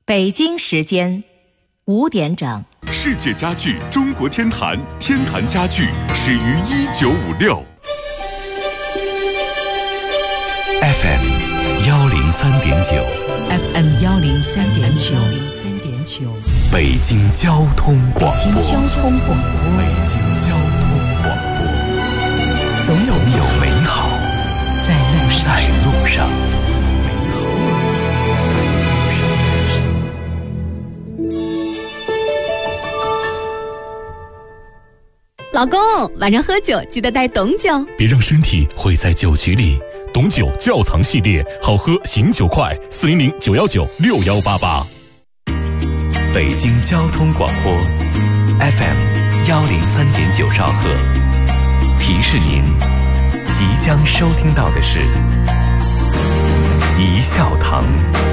北京时间5点整。 世界家具中国天坛，天坛家具始于1956。 FM 103.9 FM 103.9 北京交通广播。 北京交通广播。 北京交通广播。总有美好在路上。 老公，晚上喝酒记得带董酒， 别让身体毁在酒局里。董酒窖藏系列，好喝醒酒快，400-919-6188。 北京交通广播 FM 103.9兆赫，提示您即将收听到的是一笑堂。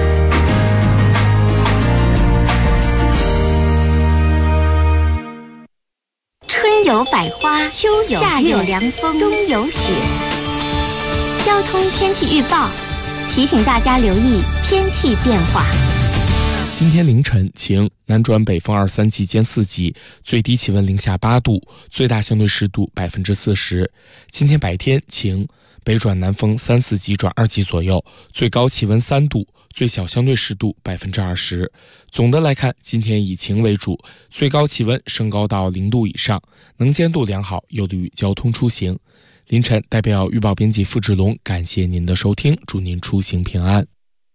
春有百花，秋有夏有凉风，冬有雪。交通天气预报提醒大家留意天气变化。 今天凌晨晴，南转北风2、3级间4级，最低气温零下8度，最大相对湿度40%。今天白天晴，北转南风3、4级转2级左右，最高气温3度，最小相对湿度20%。总的来看，今天以晴为主，最高气温升高到0度以上，能见度良好，有利于交通出行。凌晨代表预报编辑付志龙感谢您的收听，祝您出行平安。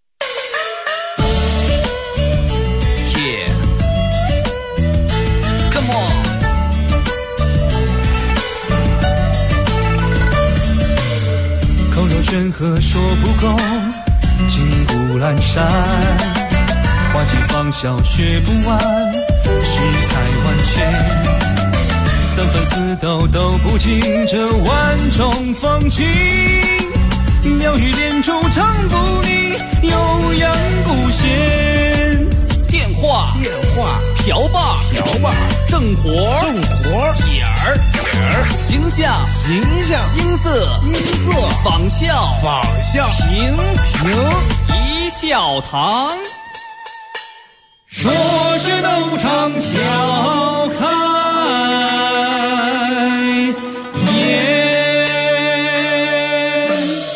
口若悬河说不够，金谷阑珊，花季芳笑学不完，世态万千，三番四斗都不尽这万种风情，妙语连珠唱不腻，悠扬古弦。 电话瓢把正活点儿形象音色仿效评一笑堂。 说学逗唱笑开颜。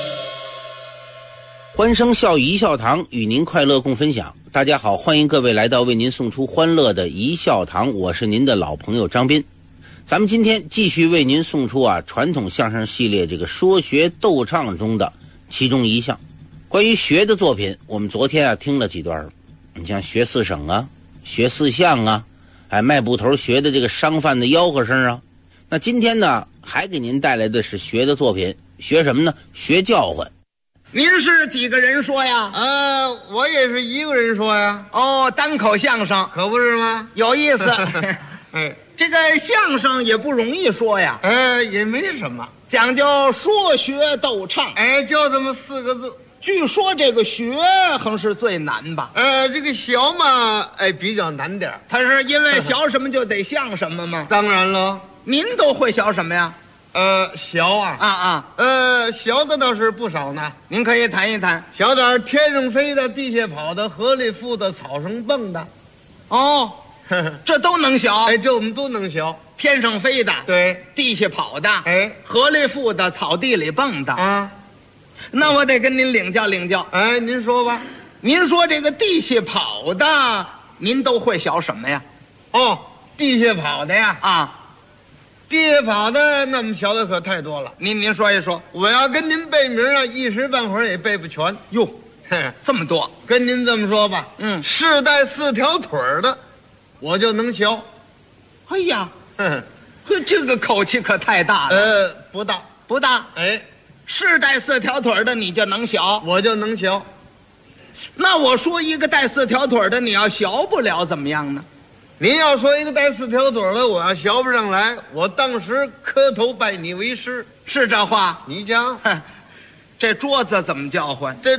欢声笑语一笑堂，与您快乐共分享。大家好，欢迎各位来到为您送出欢乐的一笑堂，我是您的老朋友张斌。咱们今天继续为您送出传统相声系列这个说学逗唱中的其中一项。关于学的作品，我们昨天听了几段，你像学四声啊，学四象啊，卖布头学的这个商贩的吆喝声啊。那今天呢，还给您带来的是学的作品，学什么呢？学叫唤。 您是几个人说呀？ 我也是一个人说呀。 哦，单口相声可不是吗？ 有意思。这个相声也不容易说呀。 也没什么， 讲究说学逗唱。 就这么4个字。 据说这个学横是最难吧？ 这个学嘛，比较难点。 他是因为学什么就得像什么吗？ 当然了。 您都会学什么呀？ 学啊，学的倒是不少呢。 您可以谈一谈。 学点天上飞的，地下跑的，河里浮的，草上蹦的。 哦，这都能学。 这我们都能学。 天上飞的， 对， 地下跑的，河里浮的，草地里蹦的啊。那我得跟您领教领教。 您说吧。 您说这个地下跑的，您都会学什么呀？ 地下跑的呀。地下跑的，那么学的可太多了。 您说一说。 我要跟您背名一时半会儿也背不全。 哟，这么多。 跟您这么说吧，是带4条腿的，我就能学。 哎呀，这个口气可太大了。 不大。 是带4条腿的你就能学， 我就能学。 那我说一个带4条腿的，你要学不了怎么样呢？ 您要说一个带4条腿的，我要学不上来，我当时磕头拜你为师。 是这话？ 你讲。 这桌子怎么叫唤？ 这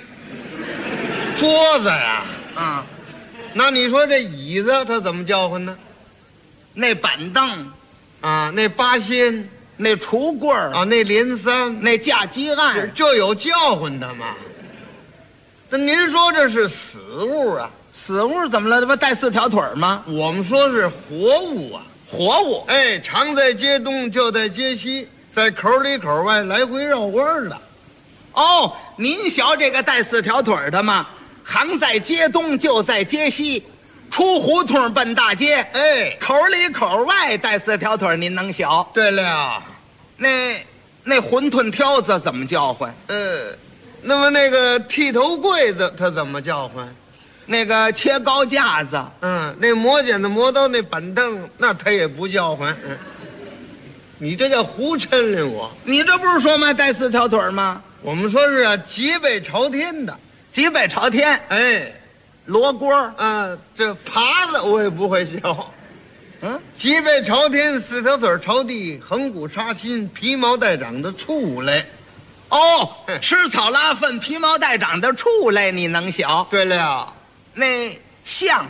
桌子呀。那你说这椅子它怎么叫唤呢？ 那板凳那八仙， 那橱柜那连三， 那架基案， 这有叫唤的吗？那您说这是死物啊？ 死物怎么了？这不带4条腿吗？ 我们说是活物啊， 活物。 哎，常在街东，就在街西，在口里口外来回绕弯儿的。 哦，您瞧这个带4条腿的嘛，行在街东，就在街西，出胡同奔大街。 哎， 口里口外带4条腿，您能晓？ 对了， 那馄饨挑子怎么叫唤？ 那么那个剃头柜子它怎么叫唤？ 那个切糕架子， 那磨剪子磨刀那板凳，那它也不叫唤。你这叫胡抻了我。 你这不是说嘛带4条腿吗？ 我们说是啊，脊背朝天的， 脊背朝天。 哎， 罗锅这耙子我也不会削。脊背朝天，4条腿朝地，横骨插心，皮毛带长的畜类。 哦，吃草拉粪，皮毛带长的畜类，你能晓？ 对了， 那象，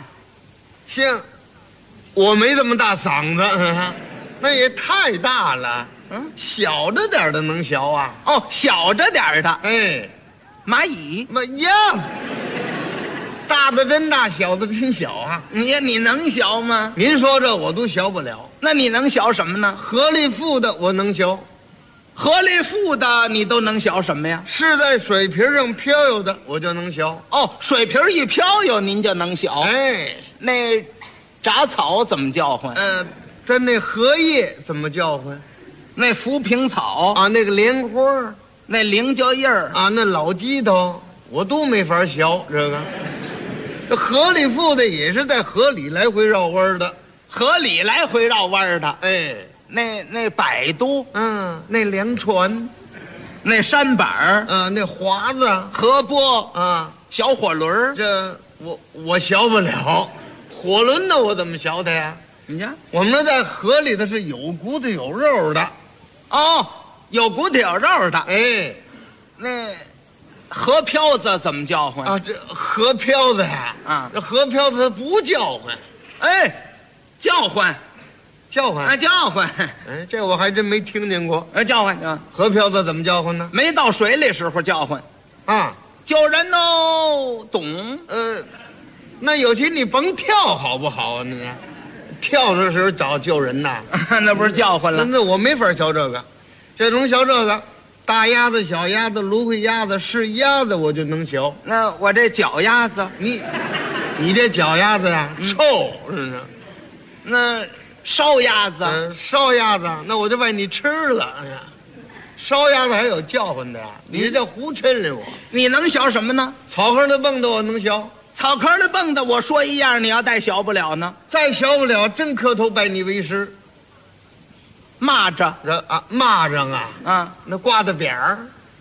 我没这么大嗓子，那也太大了。小着点的能小啊？ 哦，小着点的。 哎， 蚂蚁， 呀，大的真大，小的真小啊！ 你能小吗？ 您说这我都小不了。 那你能小什么呢？ 河里浮的我能小。 河里浮的你都能小什么呀？ 是在水皮上飘悠的我就能小。 哦，水皮一飘悠您就能小。 哎， 那杂草怎么叫唤？ 在那荷叶怎么叫唤？ 那浮萍草啊，那个莲花， 那菱角叶儿啊，那老鸡头我都没法小。这个这河里浮的也是在河里来回绕弯的， 河里来回绕弯的。 哎， 那摆渡， 那凉船， 那舢板那华子， 河波啊， 小火轮， 这我小不了。火轮呢，我怎么小它呀？ 你看， 我们这在河里头是有骨头有肉的。 哦，有骨头有肉的。 哎， 那河漂子怎么叫唤啊？这河漂子呀，这河漂子它不叫唤。 哎，叫唤啊，叫唤。 哎，这我还真没听见过。 叫唤啊， 河漂子怎么叫唤呢？ 没到水里时候叫唤啊， 救人哦，懂？ 那有些你甭跳好不好啊？你跳的时候找救人呐， 那不是叫唤了？ 那我没法学这个，这种学这个，大鸭子、小鸭子、芦荟鸭子、是鸭子，我就能学。 那我这脚丫子， 你这脚丫子呀，臭是不是？ 那烧鸭子， 烧鸭子，那我就把你吃了。哎呀，烧鸭子还有叫唤的呀？你这叫胡抻了我。 你能学什么呢？ 草坑的蹦的我能学。 草坑的蹦的，我说一样，你要再小不了呢？ 再小不了，真磕头拜你为师。 蚂蚱蚂蚱啊，那挂的扁儿，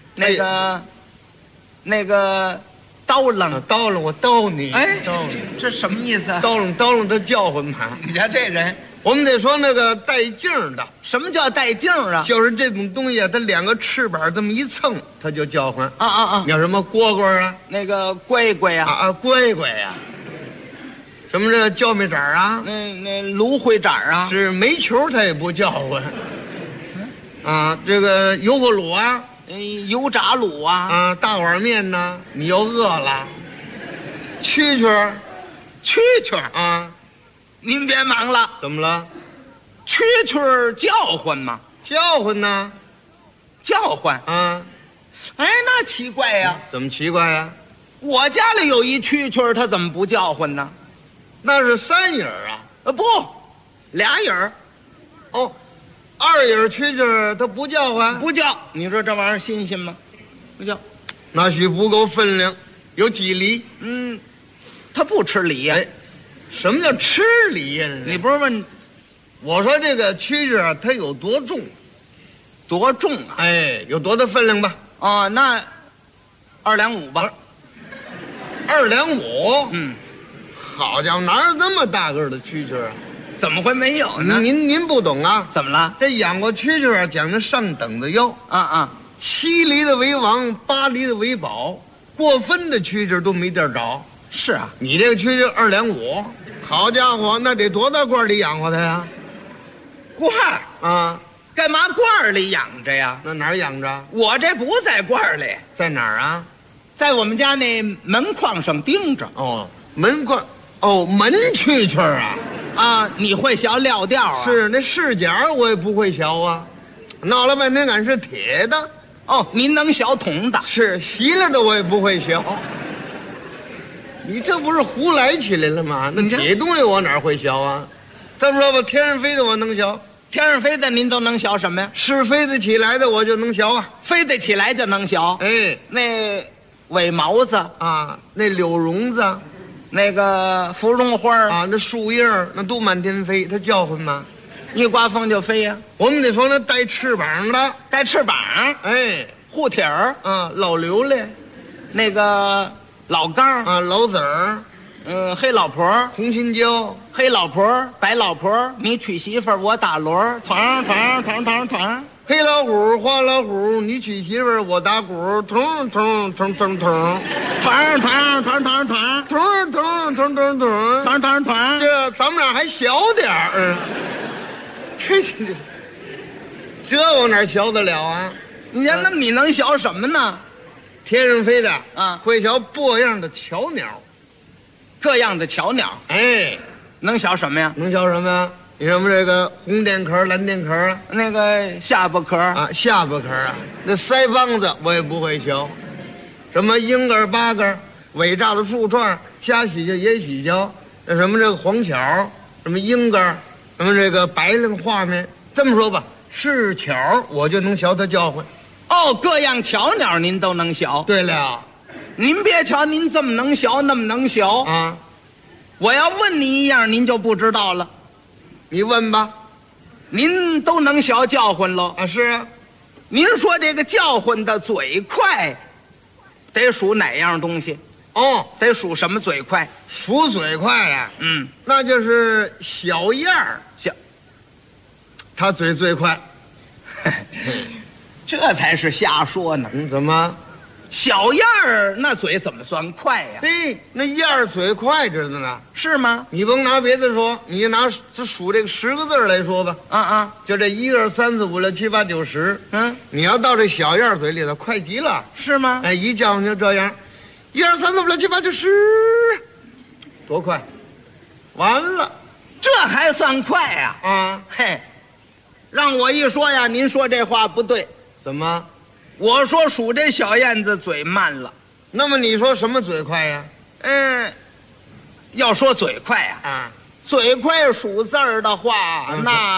那个叨楞， 我叨你， 哎， 叨你， 这什么意思？ 叨楞他叫唤嘛。 你看这人， 我们得说那个带劲的。 什么叫带劲啊？ 就是这种东西啊，它2个翅膀这么一蹭，它就叫唤。 啊！ 叫什么蝈蝈啊？ 那个龟龟啊？ 龟龟呀。什么这叫面盏啊？ 那芦荟盏啊？ 是煤球它也不叫唤。啊，这个油锅卤啊， 油炸卤啊， 大碗面呢，你又饿了。蛐蛐啊， 您别忙了。 怎么了？ 蛐蛐叫唤吗？ 叫唤呢？ 叫唤啊！ 哎，那奇怪呀！ 怎么奇怪呀？ 我家里有一蛐蛐，它怎么不叫唤呢？ 那是3影啊！ 不，2影。 哦，2影蛐蛐它不叫唤？ 不叫。你说这玩意儿新鲜吗？不叫。 那许不够分量，有几厘？ 它不吃梨呀。 什么叫吃梨呀？ 你不是问？ 我说这个蛐蛐啊，它有多重？ 多重啊？ 哎，有多大分量吧？ 哦，那2两5吧。 2两5？好家伙，哪有那么大个的蛐蛐啊？ 怎么会没有呢？ 您不懂啊？ 怎么了？ 这养过蛐蛐啊，讲究上等的要7厘的为王，8厘的为宝，过分的蛐蛐都没地儿找。 是啊， 你这个蛐蛐2两5，好家伙，那得多大罐里养活它呀？ 罐啊？ 干嘛罐里养着呀？ 那哪儿养着？ 我这不在罐里， 在哪儿啊？ 在我们家那门框上钉着。 哦， 门框，哦，门蛐蛐啊。 啊，你会学撂调啊？ 是，那饰甲我也不会学啊，闹了半天俺是铁的。 哦，您能学铜的？ 是，锡了的我也不会学。你这不是胡来起来了吗？那铁东西我哪会学啊？这么说吧，天上飞的我能学， 天上飞的您都能学什么呀？ 是飞得起来的我就能学啊， 飞得起来就能学。 哎， 那尾毛子啊，那柳绒子， 那个芙蓉花啊，那树叶那都满天飞，它叫唤吗？ 一刮风就飞呀。 我们得说那带翅膀的， 带翅膀， 哎， 护体儿啊，老刘嘞， 那个老杠啊，老子儿， 黑老婆， 红心椒， 黑老婆，白老婆，你娶媳妇儿我打锣，团团团团团。 黑老虎，花老虎，你娶媳妇儿我打鼓，咚咚咚咚咚， 团团团团团， 咚咚咚咚咚， 团团团。 这咱们俩还小点儿，这我哪学得了啊？ 你看，那你能学什么呢？ 天上飞的啊， 会学各样的巧鸟， 各样的巧鸟。 哎， 能学什么呀？ 能学什么呀？你什么这个红电壳、蓝电壳啊？ 那个下巴壳啊，下巴壳啊，那腮帮子我也不会学。什么鹰儿、八个、伟大的树串，瞎许就也许教。那什么这个黄巧，什么鹰儿，什么这个白绫画面。这么说吧，是巧我就能学它叫唤。 哦，各样巧鸟您都能学。 对了， 您别瞧您这么能学，那么能学啊！ 我要问你一样，您就不知道了。 你问吧， 您都能学叫唤喽？ 啊，是啊。 您说这个叫唤的嘴快，得数哪样东西？ 哦， 得数什么嘴快？ 数嘴快呀。 嗯， 那就是小燕儿，他嘴最快。 这才是瞎说呢。 怎么？ 小燕儿那嘴怎么算快呀？ 嘿，那燕儿嘴快着呢， 是吗？ 你甭拿别的说，你就拿这数这个10个字来说吧。就这1、2、3、4、5、6、7、8、9、10。嗯，你要到这小燕儿嘴里头，快极了， 是吗？ 哎，一叫唤就这样，1、2、3、4、5、6、7、8、9、10，多快！完了， 这还算快呀？ 啊， 嘿，让我一说呀，您说这话不对。 怎么？ 我说数这小燕子嘴慢了， 那么你说什么嘴快呀？ 要说嘴快呀，嘴快数字儿的话，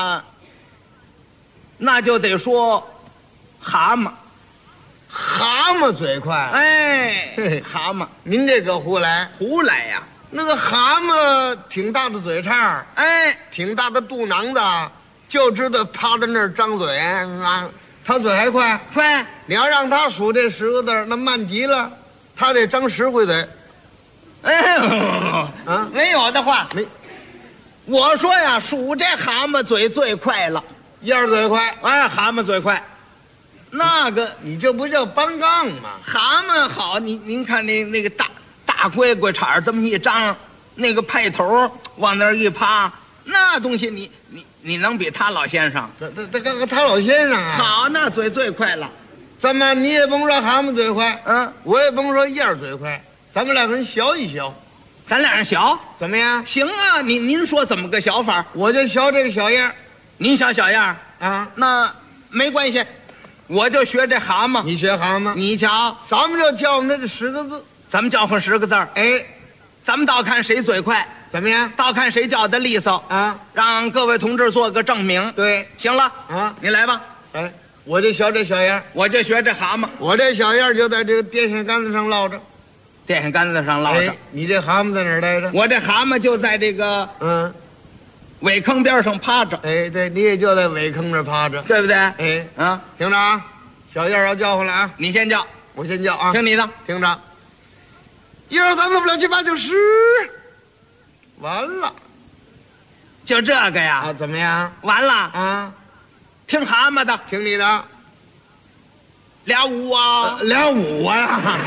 那就得说蛤蟆。 蛤蟆嘴快？ 哎，蛤蟆， 您这个胡来？ 胡来呀！ 那个蛤蟆挺大的嘴叉，哎，挺大的肚囊子，就知道趴在那儿张嘴啊。他嘴还快， 快！ 你要让他数这10个字，那慢极了，他得张10回嘴。 哎，啊，没有的话， 没。 我说呀，数这蛤蟆嘴最快了， 燕儿嘴快， 哎，蛤蟆嘴快。那个， 你这不叫搬杠吗？ 蛤蟆好，您看那个大龟龟叉这么一张，那个派头往那儿一趴，那东西你能比他老先生？ 他老先生啊！ 好，那嘴最快了。 怎么你也甭说蛤蟆嘴快，我也甭说燕儿嘴快，咱们两个人学一学。 咱俩人学怎么样？ 行啊，您说怎么个学法？ 我就学这个小燕儿， 您学小燕儿啊？ 那没关系，我就学这蛤蟆。 你学蛤蟆， 你瞧， 咱们就叫唤他这10个字， 咱们叫唤10个字。 哎， 咱们倒看谁嘴快。 怎么样？ 倒看谁叫的利索啊！ 让各位同志做个证明。 对， 行了啊， 你来吧。 哎，我就学这小燕， 我就学这蛤蟆。 我这小燕就在这个电线杆子上落着， 电线杆子上落着。 你这蛤蟆在哪儿待着？ 我这蛤蟆就在这个苇坑边上趴着。 哎，对，你也就在苇坑这趴着， 对不对？ 哎，啊，听着啊，小燕要叫唤了啊， 你先叫， 我先叫啊， 听你的， 听着，1、2、3、4、5、6、7、8、9、10，完了。 就这个呀？ 啊，怎么样？ 完了啊！ 听蛤蟆的， 听你的。 俩五啊， 俩五啊！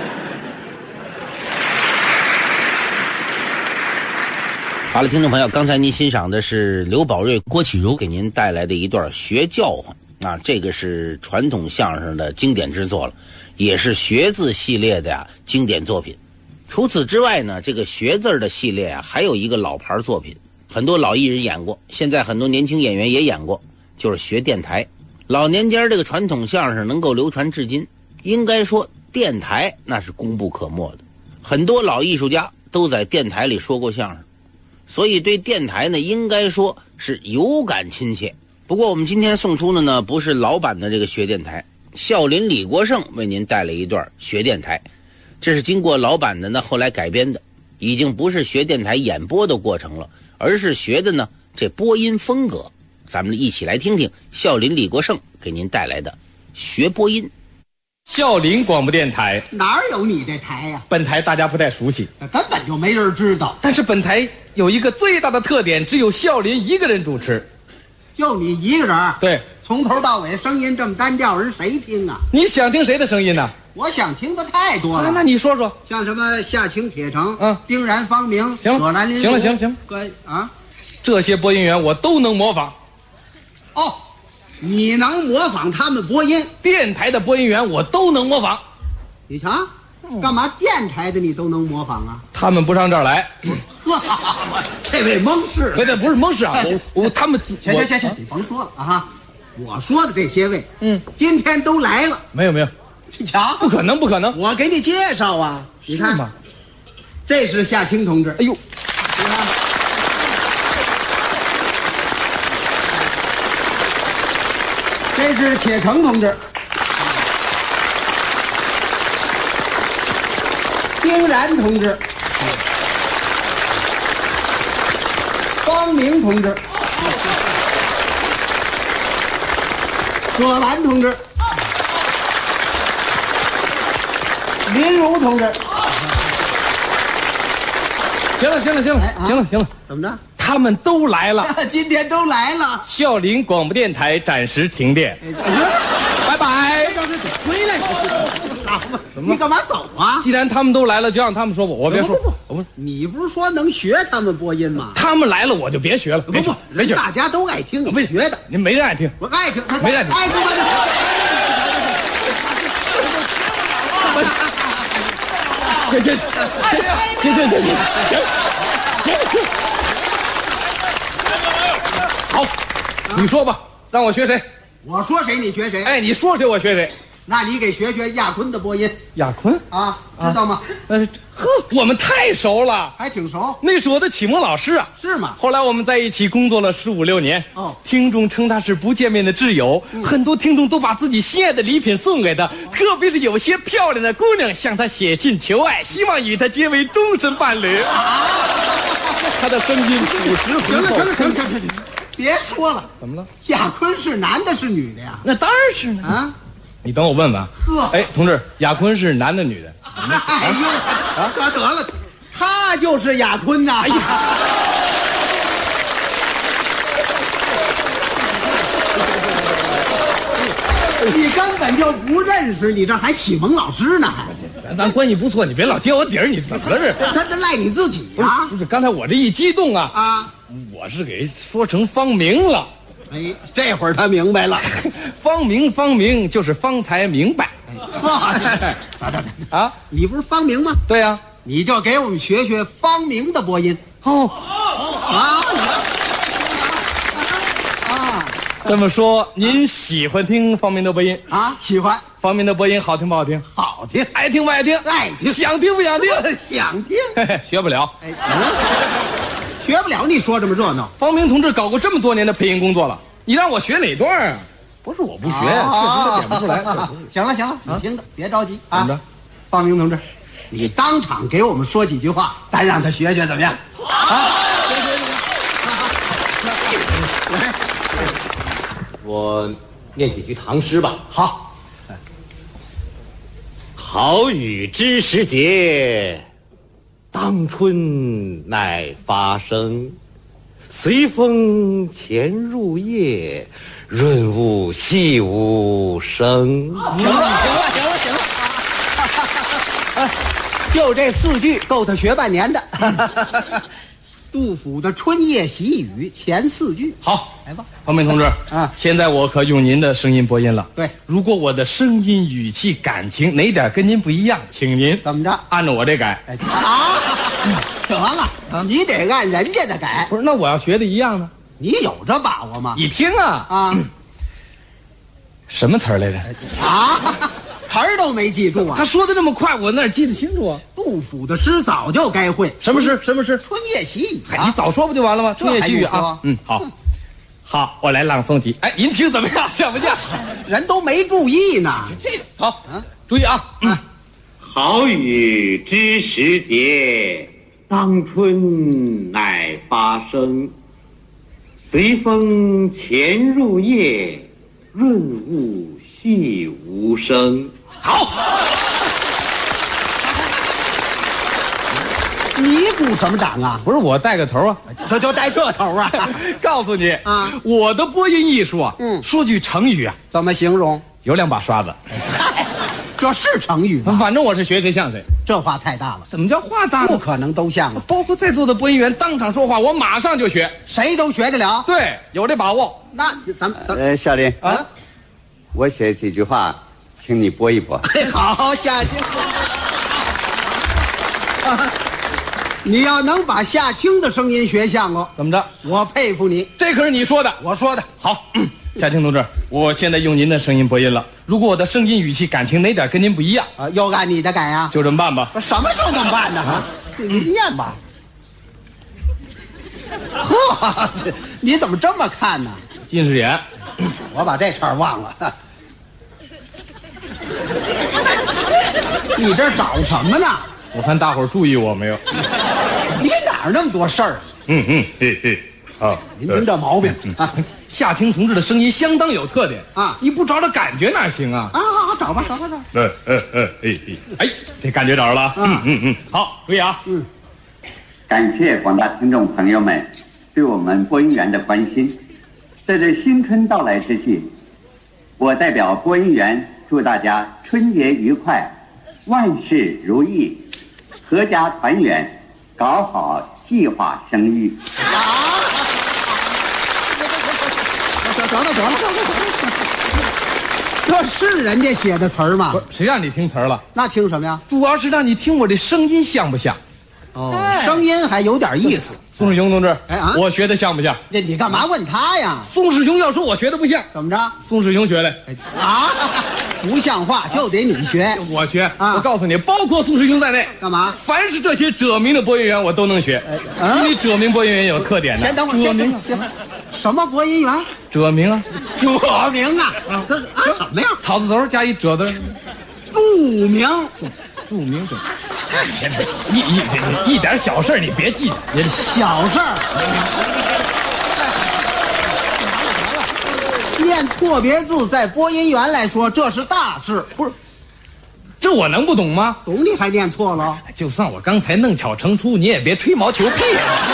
好了，听众朋友，刚才您欣赏的是刘宝瑞、郭启儒给您带来的一段学叫唤啊，这个是传统相声的经典之作了，也是学字系列的经典作品。 除此之外呢，这个学字的系列啊，还有一个老牌作品，很多老艺人演过，现在很多年轻演员也演过，就是学电台。老年间这个传统相声能够流传至今，应该说电台那是功不可没的，很多老艺术家都在电台里说过相声，所以对电台呢应该说是有感亲切。不过我们今天送出的呢不是老版的这个学电台，孝林李国盛为您带来一段学电台，这是经过老版的呢后来改编的，已经不是学电台演播的过程了，而是学的呢这播音风格。咱们一起来听听孝林李国盛给您带来的学播音。 孝林广播电台哪有你这台呀？ 本台大家不太熟悉， 根本就没人知道。 但是本台有一个最大的特点，只有孝林一个人主持。 就你一个人？ 对， 从头到尾声音这么单调，人谁听啊？ 你想听谁的声音呢？ 我想听的太多了。 那你说说， 像什么夏青、铁城，丁然、方明， 行， 葛兰林， 行，这些播音员我都能模仿。 哦，你能模仿他们播音？ 电台的播音员我都能模仿。 你瞧，干嘛电台的你都能模仿啊？ 他们不上这儿来。 这位蒙氏， 不是蒙氏啊，他们行，你甭说了啊！我说的这些位，今天都来了。 没有， 你瞧， 不可能， 我给你介绍啊！你看，这是夏青同志。 哎呦， 你看。这是铁城同志，丁然同志，方明同志，葛兰同志，林如同志。 行了， 怎么着？ 他们都来了， 今天都来了。 孝林广播电台暂时停电，拜拜。 回来，你干嘛走啊？ 既然他们都来了，就让他们说吧，我别说。 不，你不是说能学他们播音吗？ 他们来了，我就别学了。 不，大家都爱听，你学的。 您没人爱听， 我爱听， 没人爱听。 爱听行。好，你说吧，让我学谁？ 我说谁你学谁？ 哎，你说谁我学谁？ 那你给学亚坤的播音。 亚坤啊，知道吗？ 我们太熟了， 还挺熟。 那是我的启蒙老师啊。 是吗？ 后来我们在一起工作了15、16年。听众称他是不见面的挚友，很多听众都把自己心爱的礼品送给他，特别是有些漂亮的姑娘向他写信求爱，希望与他结为终身伴侣。他的声音朴实浑厚。 行，别说了。 怎么了？ 亚坤是男的是女的呀？ 那当然是呢。啊，你等我问问。哎，同志，亚坤是男的女的？ 哎呦，得了，他就是亚坤呐！哎呀，你根本就不认识，你这还启蒙老师呢？ 咱关系不错，你别老揭我底儿，你怎么了这？ 他这赖你自己啊！ 不是，刚才我这一激动啊，我是给说成方明了。 哎，这会儿他明白了， 方明就是方才明白。 啊，你不是方明吗？ 对呀， 你就给我们学学方明的播音。 这么说，您喜欢听方明的播音啊？喜欢。 方明的播音好听不好听？ 好听。 爱听不爱听？ 爱听。 想听不想听？ 想听。 学不了。 学不了，你说这么热闹。 方明同志搞过这么多年的配音工作了，你让我学哪段啊？不是我不学，确实是点不出来。 行了，你听着，别着急啊。方明同志，你当场给我们说几句话，咱让他学学怎么样？ 我念几句唐诗吧。 好。 好雨知时节，当春乃发生。随风潜入夜，润物细无声。 行了，就这4句够他学半年的。 杜甫的《春夜喜雨》前4句。 好， 来吧， 方明同志啊， 现在我可用您的声音播音了。 对， 如果我的声音、语气、感情哪点跟您不一样，请您怎么着按照我这改。 得了，你得按人家的改。 不是，那我要学的一样呢？ 你有这把握吗？ 你听啊，什么词儿来着？ 词儿都没记住啊！ 他说的那么快，我哪记得清楚啊？ 杜甫的诗早就该会。 什么诗？什么诗？ 春夜喜雨你早说不就完了吗？春夜喜雨啊！好，好，我来朗诵几。哎，您听怎么样？像不像？ 人都没注意呢。 这好，注意啊！ 好雨知时节，当春乃发生。随风潜入夜，润物细无声。 好， 你鼓什么掌啊？ 不是我带个头啊， 这就带这头啊！ 告诉你啊，我的播音艺术啊，说句成语啊， 怎么形容？ 有2把刷子。 这是成语吗？ 反正我是学谁像谁。 这话太大了。 怎么叫话大？ 不可能都像啊！ 包括在座的播音员当场说话，我马上就学， 谁都学得了。 对，有这把握。 那咱们小林啊，我写几句话，请你播一播。 好，夏青。你要能把夏青的声音学像了， 怎么着？ 我佩服你。 这可是你说的， 我说的。 好，夏青同志，我现在用您的声音播音了。如果我的声音、语气、感情哪点跟您不一样啊，又按你的改啊？ 就这么办吧。 什么就这么办呢？你念吧。呵，你怎么这么看呢？ 近视眼。 我把这茬忘了。你这找什么呢？ 我看大伙儿注意我没有？ 你哪儿那么多事儿？ 好， 您这毛病啊！ 夏青同志的声音相当有特点啊！ 你不找找感觉哪行啊？ 找吧。 哎，这感觉找着了。好，注意啊。 感谢广大听众朋友们对我们播音员的关心。在这新春到来之际，我代表播音员祝大家春节愉快，万事如意，阖家团圆，搞好计划生育。 得了，这是人家写的词儿吗？ 谁让你听词儿了？ 那听什么呀？ 主要是让你听我这声音像不像？ 声音还有点意思。 宋世雄同志，我学的像不像？ 你干嘛问他呀？ 宋世雄要说我学的不像， 怎么着？ 宋世雄学来。 不像话就得你学， 我学。我告诉你，包括宋世雄在内， 干嘛？ 凡是这些者名的播音员，我都能学。因为者名播音员有特点的。 先等会儿，者名什么播音员？ 者名啊， 者名啊，什么呀？ 草字头加一者字， 著名， 著名者。一点小事你别记着， 小事儿。念错别字，在播音员来说，这是大事。 不是，这我能不懂吗？ 懂你还念错了？ 就算我刚才弄巧成拙，你也别吹毛求疵。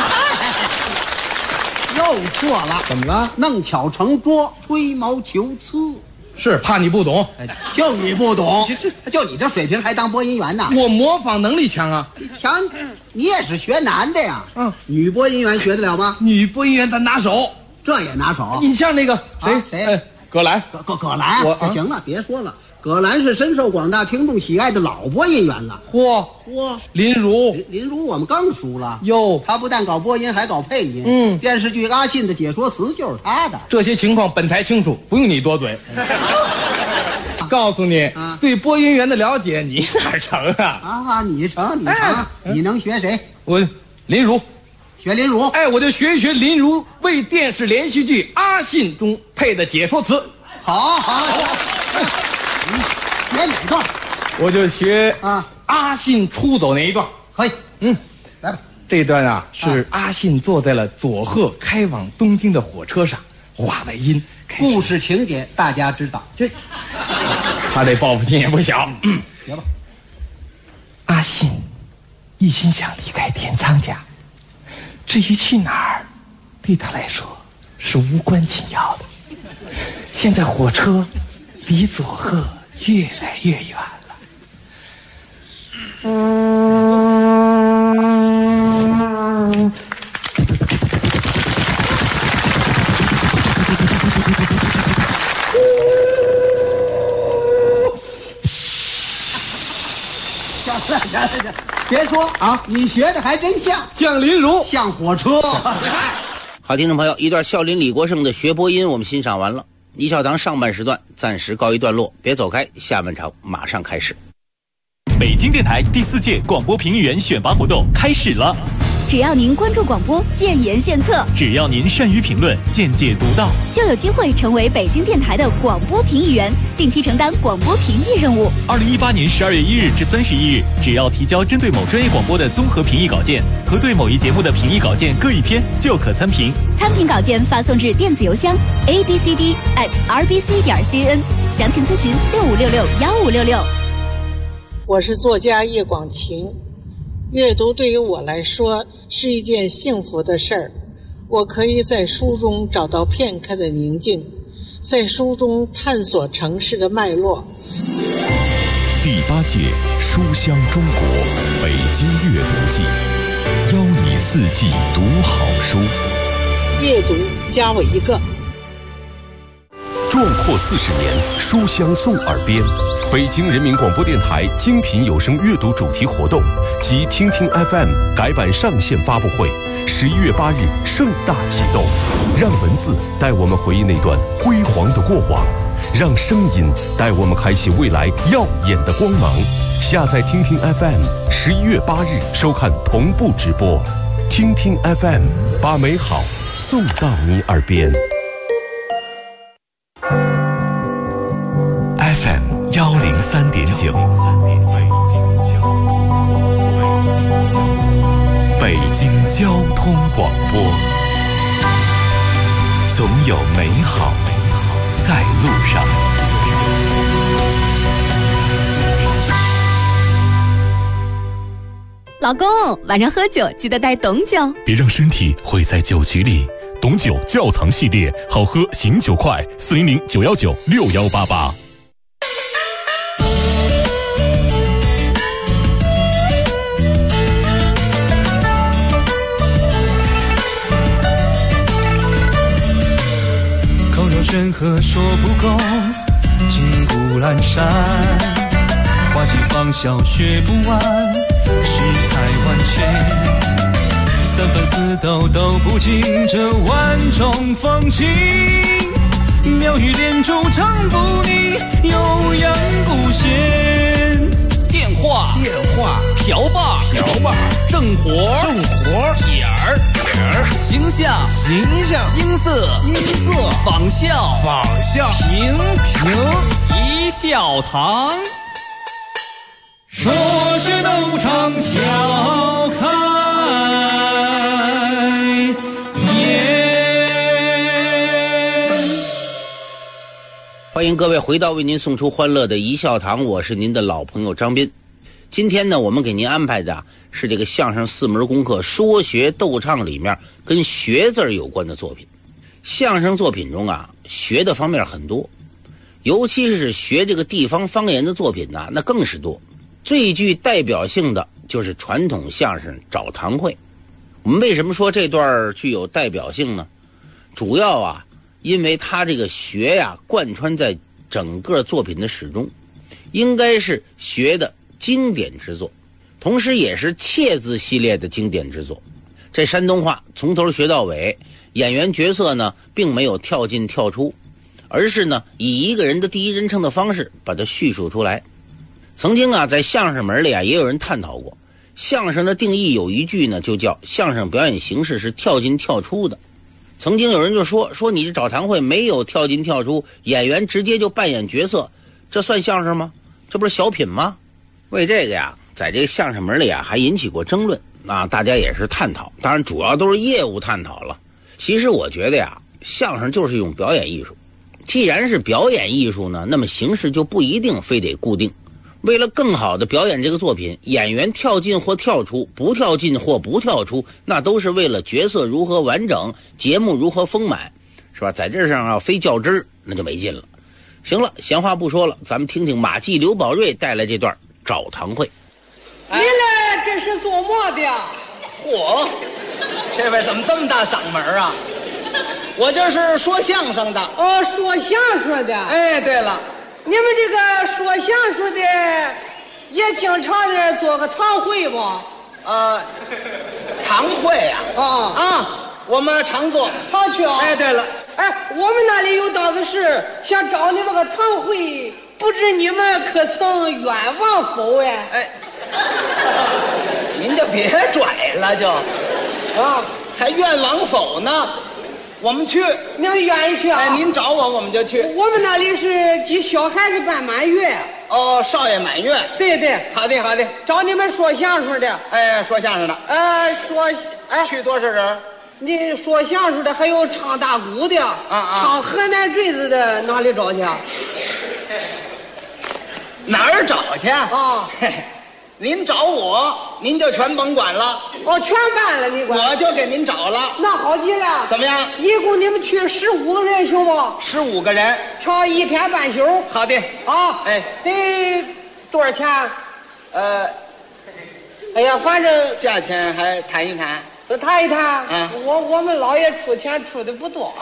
又错了， 怎么了？ 弄巧成拙，吹毛求疵， 是怕你不懂。 就你不懂，就你这水平还当播音员呢？ 我模仿能力强啊！ 强，你也是学男的呀？女播音员学得了吗？ 女播音员咱拿手。 这也拿手？ 你像那个谁？ 葛兰， 葛兰，这行了，别说了。葛兰是深受广大听众喜爱的老播音员了。 嚯，林如， 林如我们更熟了哟。 他不但搞播音，还搞配音。电视剧《阿信》的解说词就是他的。 这些情况本台清楚，不用你多嘴。告诉你，对播音员的了解你哪成啊？ 你成，你能学谁？ 我林如。 学林如， 我就学一学林如为电视连续剧《阿信》中配的解说词。 好，你学哪段？ 我就学阿信出走那一段。 可以，来吧。 这段啊是阿信坐在了佐贺开往东京的火车上，话外音。 故事情节大家知道， 他这报复心也不小。 学吧。 阿信一心想离开田仓家。至于去哪儿，对他来说是无关紧要的。现在火车离佐贺越来越远了。 行，别说啊，你学的还真像， 像林如， 像火车。 好，听众朋友，一段孝林李国盛的学播音我们欣赏完了。一笑堂上半时段暂时告一段落，别走开，下半场马上开始。 北京电台第4届广播评议员选拔活动开始了。 只要您关注广播，建言献策； 只要您善于评论，见解独到， 就有机会成为北京电台的广播评议员，定期承担广播评议任务。 2018年12月1日至31日，只要提交针对某专业广播的综合评议稿件和对某一节目的评议稿件各一篇，就可参评。 参评稿件发送至电子邮箱 abcd@rbc.cn， 详情咨询65661566。 我是作家叶广晴。阅读对于我来说是一件幸福的事儿，我可以在书中找到片刻的宁静，在书中探索城市的脉络。 第8届书香中国北京阅读季，邀你4季读好书， 阅读加我一个。 壮阔40年，书香送耳边。北京人民广播电台精品有声阅读主题活动及听听 FM 改版上线发布会，11月8日盛大启动。让文字带我们回忆那段辉煌的过往，让声音带我们开启未来耀眼的光芒。下载听听 FM，11月8日收看同步直播。听听 FM， 把美好送到你耳边。 FM 103.9，北京交通广播，总有美好在路上。 老公，晚上喝酒记得带懂酒， 别让身体毁在酒局里。懂酒窖藏系列，好喝醒酒快，400-919-6188。 口若悬河说不够，金谷阑珊，花季芳笑学不完，世态万千，三分四斗都不尽这万种风情，妙语连珠唱不腻，悠扬不闲。 电话瓢把正活点儿形象音色仿效评一笑堂， 说学逗唱笑开颜。 欢迎各位回到为您送出欢乐的一笑堂，我是您的老朋友张斌。今天呢，我们给您安排的是这个相声4门功课说学逗唱里面跟学字有关的作品。相声作品中啊，学的方面很多，尤其是学这个地方方言的作品呢，那更是多。最具代表性的就是传统相声找堂会。我们为什么说这段具有代表性呢？主要啊，因为它这个学呀贯穿在整个作品的始终，应该是学的经典之作，同时也是切字系列的经典之作。这山东话从头学到尾，演员角色呢并没有跳进跳出，而是呢以一个人的第一人称的方式把它叙述出来。曾经啊，在相声门里啊也有人探讨过，相声的定义有一句呢，就叫相声表演形式是跳进跳出的。曾经有人就说你这找堂会没有跳进跳出，演员直接就扮演角色，这算相声吗？这不是小品吗？为这个呀，在这个相声门里啊还引起过争论啊，大家也是探讨，当然主要都是业务探讨了。其实我觉得呀，相声就是一种表演艺术，既然是表演艺术呢，那么形式就不一定非得固定。为了更好的表演这个作品，演员跳进或跳出，不跳进或不跳出，那都是为了角色如何完整，节目如何丰满，是吧？在这上要非较真儿，那就没劲了。行了，闲话不说了，咱们听听马季、刘宝瑞带来这段找堂会。 你来这是做么的？ 嚯，这位怎么这么大嗓门啊？我这是说相声的。 哦，说相声的。 哎，对了， 你们这个说相声的也经常的做个堂会不？ 堂会呀？我们常做， 常去啊。 哎，对了， 哎，我们那里有档子事，想找你们个堂会，不知你们可曾愿望否？哎， 您就别拽了，就还愿往否呢？我们去， 您愿意去啊？ 哎，您找我们就去。 我们那里是给小孩子办满月。 少爷满月。 对对， 好的好的。 找你们说相声的。 哎，说相声的。去多少人？ 你说相声的，还有唱大鼓的，唱河南坠子的，哪里找去？ 哪儿找去？您找我，您就全甭管了。 全办了，你管？ 我就给您找了。 那好极了。 怎么样？ 一共你们去15个人行不 ？15个人， 唱1天半宿。 好的。哎， 得多少钱？哎呀，反正价钱还谈一谈。 谈一谈。我们老爷出钱出的不多。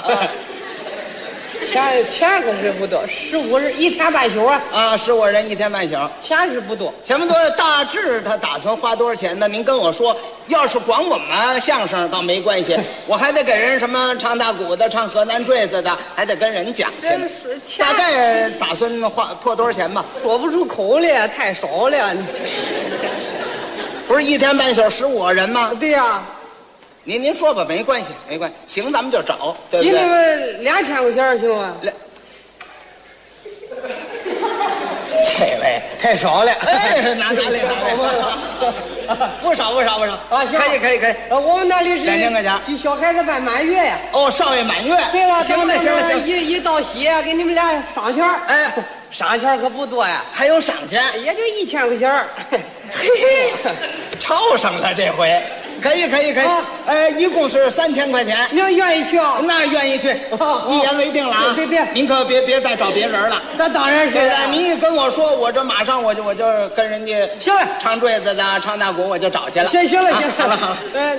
钱可是不多，15人1天半宿啊 ！15人1天半宿， 钱是不多， 钱不多。大致他打算花多少钱呢？您跟我说。要是光我们相声倒没关系，我还得给人什么唱大鼓的、唱河南坠子的，还得跟人讲去。大概打算破多少钱吧？ 说不出口了，太少了。 不是1天半宿15个人吗？ 对呀。 您说吧，没关系，没关系。行，咱们就找，对不对？ 给你们2000块钱行吗？ 这位太少了。 哎，拿来。不少啊！行， 可以。 我们那里是 2000块钱， 给小孩子办满月呀。 少爷满月。 对了， 行了。 一到喜，给你们俩赏钱。 哎， 赏钱可不多呀。 还有赏钱， 也就1000块钱。 嘿嘿，超上了这回。可以。一共是3000块钱。 您愿意去啊？ 那愿意去，一言为定了啊！ 对， 您可别再找别人了。 那当然是。 您一跟我说，我这马上我就跟人家行了， 唱坠子的、唱大鼓，我就找去了。 行了。 好了。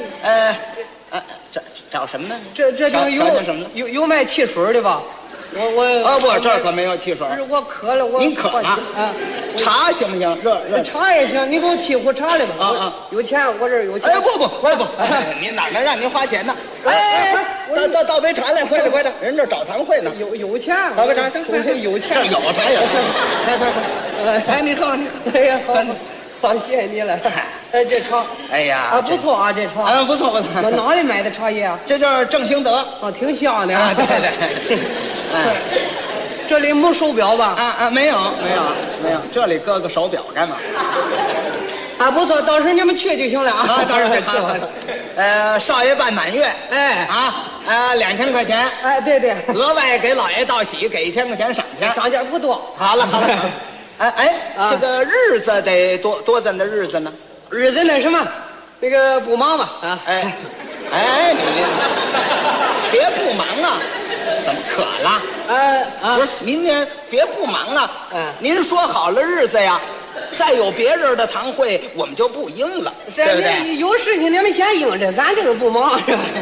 找什么呢？ 这就有什么？ 有卖汽水的吧？ 我这儿可没有汽水。 我渴了， 您渴了？茶行不行？热茶也行，你给我沏壶茶来吧。有钱，我这儿有钱。 哎，不，您哪能让您花钱呢？倒杯茶来，快点，人这找堂会呢。 有钱， 倒杯茶， 有钱。 这有茶有。快，你喝。 哎呀，好，谢谢你了。这茶， 哎呀， 不错啊，这茶。 不错。 哪里买的茶叶啊？ 这就是正兴德。 挺香的。 对。 这里没手表吧？ 没有，这里搁个手表干嘛？ 不错，到时候你们去就行了啊。 到时候去。少爷办满月，2000块钱。 哎，对。 额外给老爷道喜，给1000块钱赏钱。 赏钱不多。 好了。这个日子得多怎的日子呢？ 日子那什么，那个不忙嘛你别不忙啊！怎么渴了？不是，您别不忙啊！您说好了日子呀，再有别人的堂会，我们就不应了，对不对？ 有事情你们先应着，咱这个不忙是吧？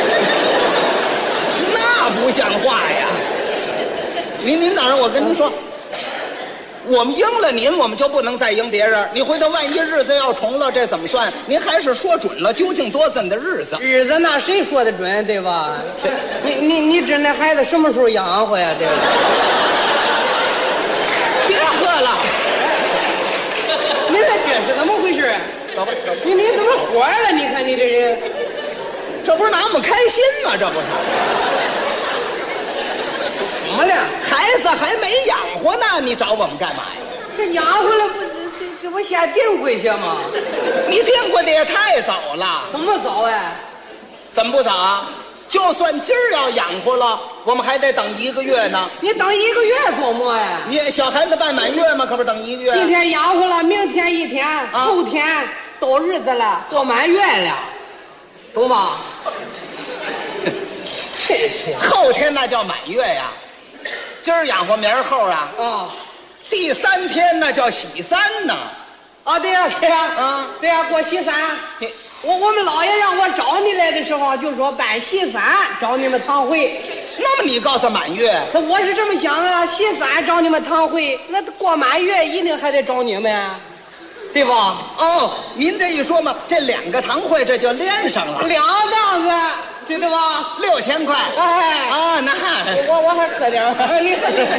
那不像话呀！您等着，我跟您说。我们应了您，我们就不能再应别人。你回头万一日子要重了，这怎么算？您还是说准了，究竟多怎的日子？ 日子那谁说的准，对吧？你指那孩子什么时候养活呀？对吧？ 别喝了， 您这是怎么回事？ 走吧。 你怎么火了？你看你这人， 这不是拿我们开心吗？这不是。怎么了？孩子还没养活呢，你找我们干嘛呀？ 这养活了不？这不先订回去吗？ 你订过的也太早了。 怎么早哎？ 怎么不早啊？就算今儿要养活了，我们还得等1个月呢。 你等1个月做么呀？ 你小孩子办满月吗？可不是等1个月。 今天养活了，明天1天，后天到日子了，过满月了，懂吗？ 后天那叫满月呀。今儿养活，明儿后啊。第3天那叫喜3呢。 对呀，对呀，过喜3。我们老爷让我找你来的时候，就说办喜3找你们堂会。 那么你告诉满月？ 我是这么想啊，喜3找你们堂会，那过满月一定还得找你们。 对吧？哦，您这一说嘛，这2个堂会这就连上了 ，2档子，知道吧 ？6000块。 哎啊，那我还喝点儿。 你喝点。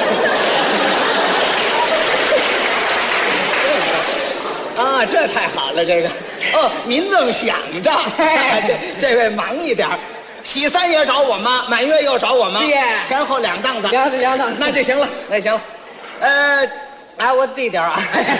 啊，这太好了，这个。哦，您这么想着，这位忙一点。喜3也找我妈，满月又找我妈，前后2档子 ，2档子， 那就行了，那行了。 哎，我递点啊。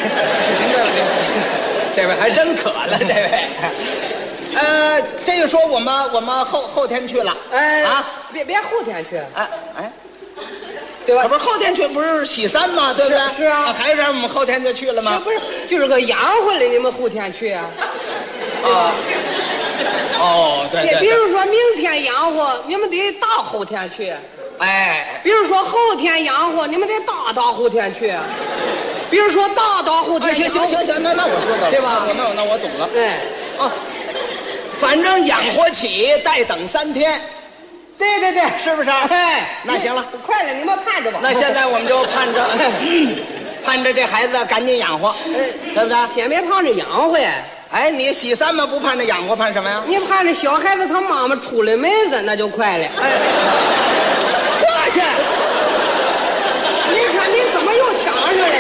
这位还真渴了，这位。这个说我们后天去了。 啊，别后天去。 哎， 对吧？ 不是后天去，不是喜3吗？对不对？ 是啊。 还是让我们后天就去了吗？ 不是，就是个养活了，你们后天去啊？ 啊。哦，对。 比如说明天养活，你们得大后天去。 哎， 比如说后天养活，你们得大后天去。比如说大后天。 行，那我知道了， 对吧？ 那我懂了。 哎， 哦，反正养活起，待等3天。 对， 是不是？ 哎， 那行了， 快了，你们盼着吧。 那现在我们就盼着这孩子赶紧养活，对不对？ 先别盼着养活。 哎，你喜3嘛不盼着养活，盼什么呀？ 你盼着小孩子他妈妈出了门子，那就快了。哎， 这去！ 你看你怎么又抢上了？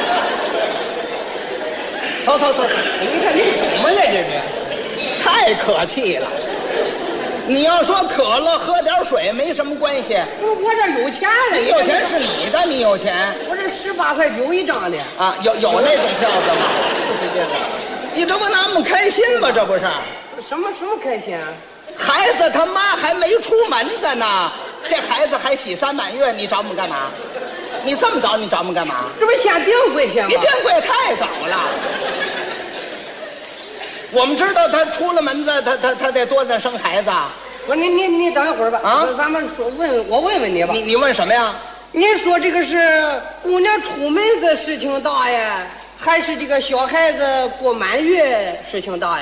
走！你看你怎么了？这是太可气了！你要说渴了喝点水没什么关系。 我这有钱了。 你有钱是你的，你有钱。 我这18块9一张的啊，有那种票子吗？就是你这不那么开心吗？这不是？ 什么开心啊？ 孩子他妈还没出门子呢，这孩子还喜3满月，你找我们干嘛？你这么早你找我们干嘛？ 这不先定贵先吗？ 你定贵太早了。我们知道他出了门子，他得多生孩子。 不是你等一会儿吧。 啊， 咱们我问问你吧。 你问什么呀？ 您说这个是姑娘出门子事情大呀，还是这个小孩子过满月事情大呀？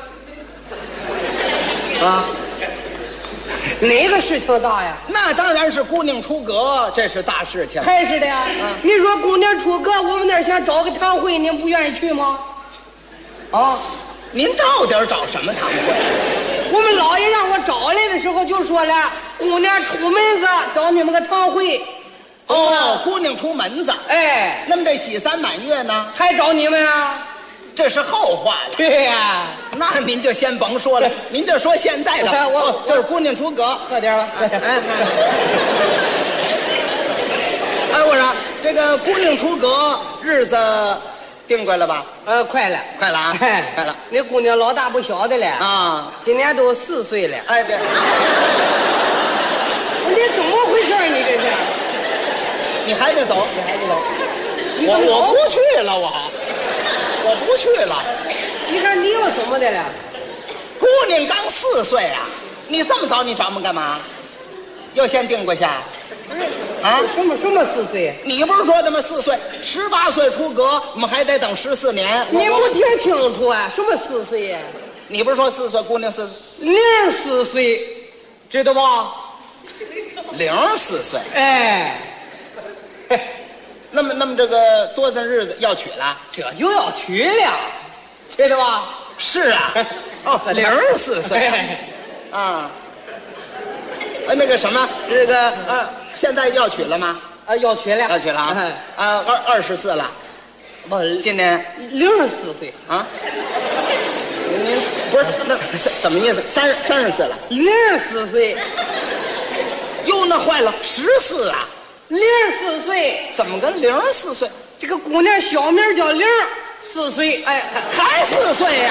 哪个事情大呀？ 那当然是姑娘出阁，这是大事情。 还是的呀。你说姑娘出阁，我们那儿想找个堂会，您不愿意去吗？啊， 您到底找什么堂会？ 我们老爷让我找来的时候就说了，姑娘出门子找你们个堂会。 哦，姑娘出门子。 哎， 那么这喜3满月呢？ 还找你们啊？ 这是后话了。 对呀， 那您就先甭说了，您就说现在的。这是姑娘出阁， 喝点吧。 哎，我说这个姑娘出阁日子定过了吧？ 快了啊，快了。 那姑娘老大不小的了啊， 今年都4岁了。 哎，对。 你怎么回事？你这是？ 你还得走。我不去了，我不去了。 你看你又怎么的了？ 姑娘刚4岁啊，你这么早你找我们干嘛？又先定过下？啊？ 什么4岁？ 你不是说他妈4岁，18岁出阁，我们还得等14年。 你不听清楚啊？什么4岁呀？ 你不是说4岁，姑娘 04岁，知道吧 ？04岁。 哎。 那么这个多大日子要娶了？ 这就要娶了，知道吧？ 是啊。哦，04岁。啊。那个什么，这个现在要娶了吗？ 要娶了。 要娶了啊！24了。 不， 今年 04岁啊。您不是那怎么意思？34了。 04岁。 哟，那坏了，14啊。 04岁， 怎么跟04岁？ 这个姑娘小名叫04岁， 哎，还4岁呀？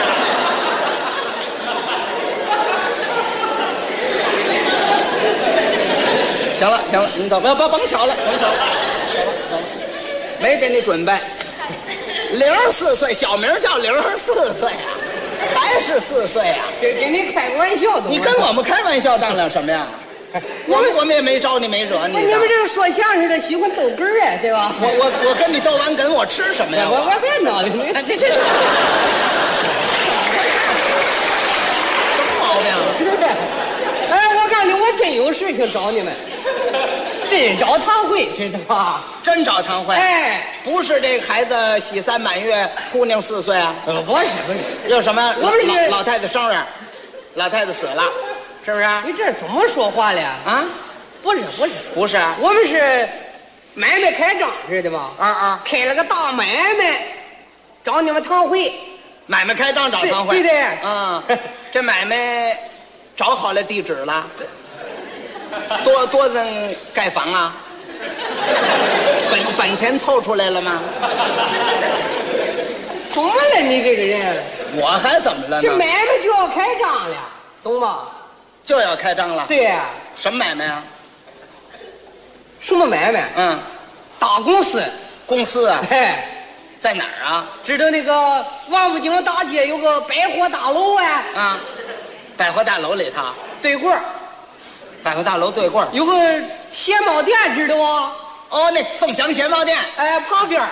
行了，你走，甭瞧了，走了，没给你准备。04岁，小名叫04岁啊，还是4岁啊？ 这给你开个玩笑， 你跟我们开玩笑当了什么呀？我们也没招你，没惹你。 你们这个说相声的喜欢逗哏儿，对吧？ 我跟你逗完哏，我吃什么呀？ 我别闹了，你这什么毛病？ 哎，我告诉你，我真有事情找你们。 真找堂会，知道吗？ 真找堂会？ 哎， 不是这孩子喜3满月，姑娘4岁啊？ 不是， 有什么？ 我们是老太太生日，老太太死了，是不是？ 你这怎么说话了啊？ 不是， 不是， 我们是买卖开张，知道吗？ 啊， 开了个大买卖，找你们堂会。 买卖开张找堂会， 对的。 啊，这买卖找好了地址了，多人盖房啊？本钱凑出来了吗？ 怎么了你这个人？ 我还怎么了呢？ 这买卖就要开张了，懂吗？ 就要开张了。 对呀。 什么买卖啊？ 什么买卖？大公司。 公司啊？ 哎， 在哪儿啊？ 知道那个王府井大街有个百货大楼啊？ 啊，百货大楼里头对过。 百货大楼对过有个鞋帽店，知道吗？ 哦，那凤翔鞋帽店。 哎，旁边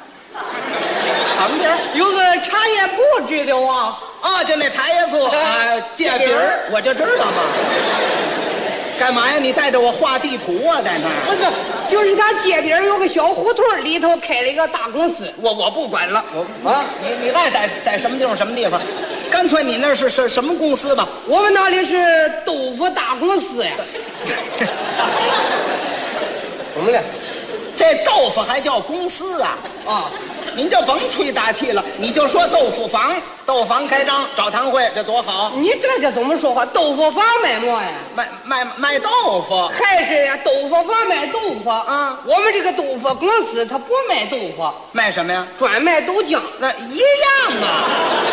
有个茶叶铺，知道吗？ 哦，就那茶叶铺啊，界饼我就知道嘛。干嘛呀？你带着我画地图啊，在那儿？ 不是，就是他街边有个小胡同，里头开了一个大公司。 我不管了，你爱在什么地方什么地方，干脆你那是什么公司吧？ 我们那里是豆腐大公司呀。怎么了？ 这豆腐还叫公司啊？啊，您就甭吹大气了，你就说豆腐房，豆腐房开张找堂会，这多好！ 你这叫怎么说话？豆腐房卖么呀？ 卖豆腐， 还是呀？豆腐房卖豆腐啊？我们这个豆腐公司它不卖豆腐， 卖什么呀？ 专卖豆浆。 那一样啊，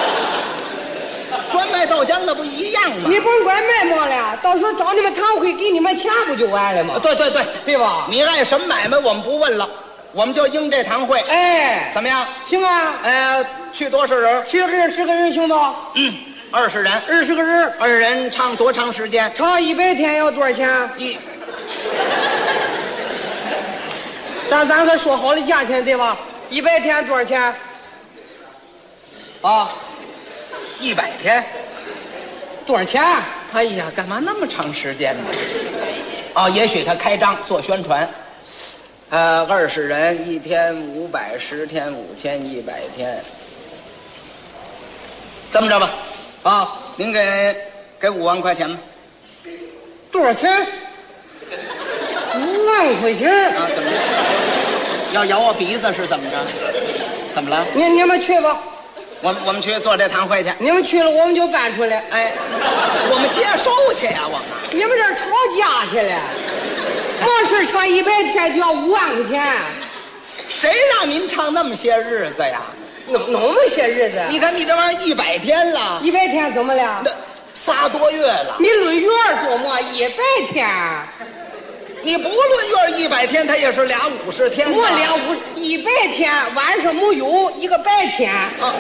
专卖豆浆那不一样吗？ 你甭管卖么了，到时候找你们堂会给你们钱不就完了吗？ 对吧？你爱什么买卖我们不问了。我们就应这堂会， 哎， 怎么样？ 行啊， 去多少人？ 去10个人行不 ？20人 ，20个人 ，20人唱多长时间？ 唱100天要多少钱？咱可说好了价钱对吧？100天多少钱？啊 ，100天， 多少钱？ 哎呀，干嘛那么长时间呢？啊，也许他开张做宣传。20人1天500，10天5100天，这么着吧，啊，您给5万块钱吧。 多少钱？5万块钱啊？怎么着？要咬我鼻子是怎么着？怎么了？ 你们去吧， 我们去做这堂会去。 你们去了，我们就办出来。 哎，我们接收去呀，我们。 你们这儿吵架去了？光是唱100天就要5万块钱， 谁让您唱那么些日子呀？ 那么些日子？ 你看你这玩意儿100天了 ，100天怎么了？ 那3多月了。 你论月多么？100天， 你不论月100天，它也是俩50天。 我俩100天，晚上没有一个白天啊，